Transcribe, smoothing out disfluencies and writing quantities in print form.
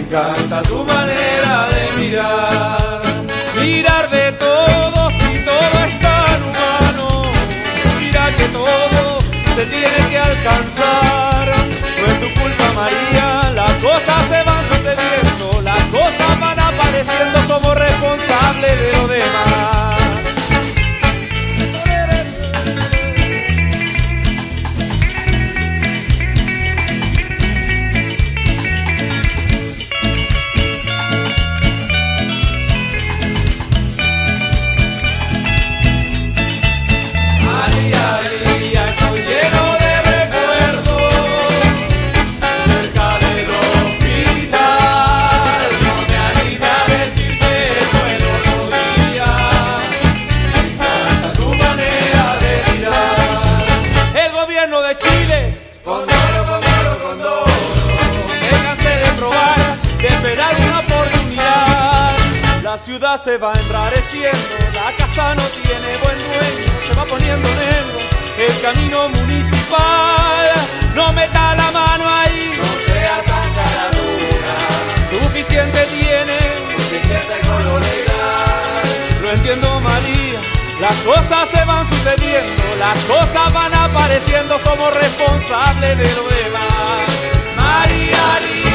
encanta tu manera de mirar. Mirar de todos y todo es tan humano. Mira que todo se tiene que alcanzar. No es tu culpa, María, las cosas se van sucediendo, las cosas van apareciendo, somos responsables de lo demás. La ciudad se va enrareciendo, la casa no tiene buen dueño, se va poniendo negro el camino municipal. No meta la mano ahí, no sea tan caradura, suficiente tiene, suficiente con lo legal. Lo entiendo, María, las cosas se van sucediendo, las cosas van apareciendo, somos responsables de lo demás. María,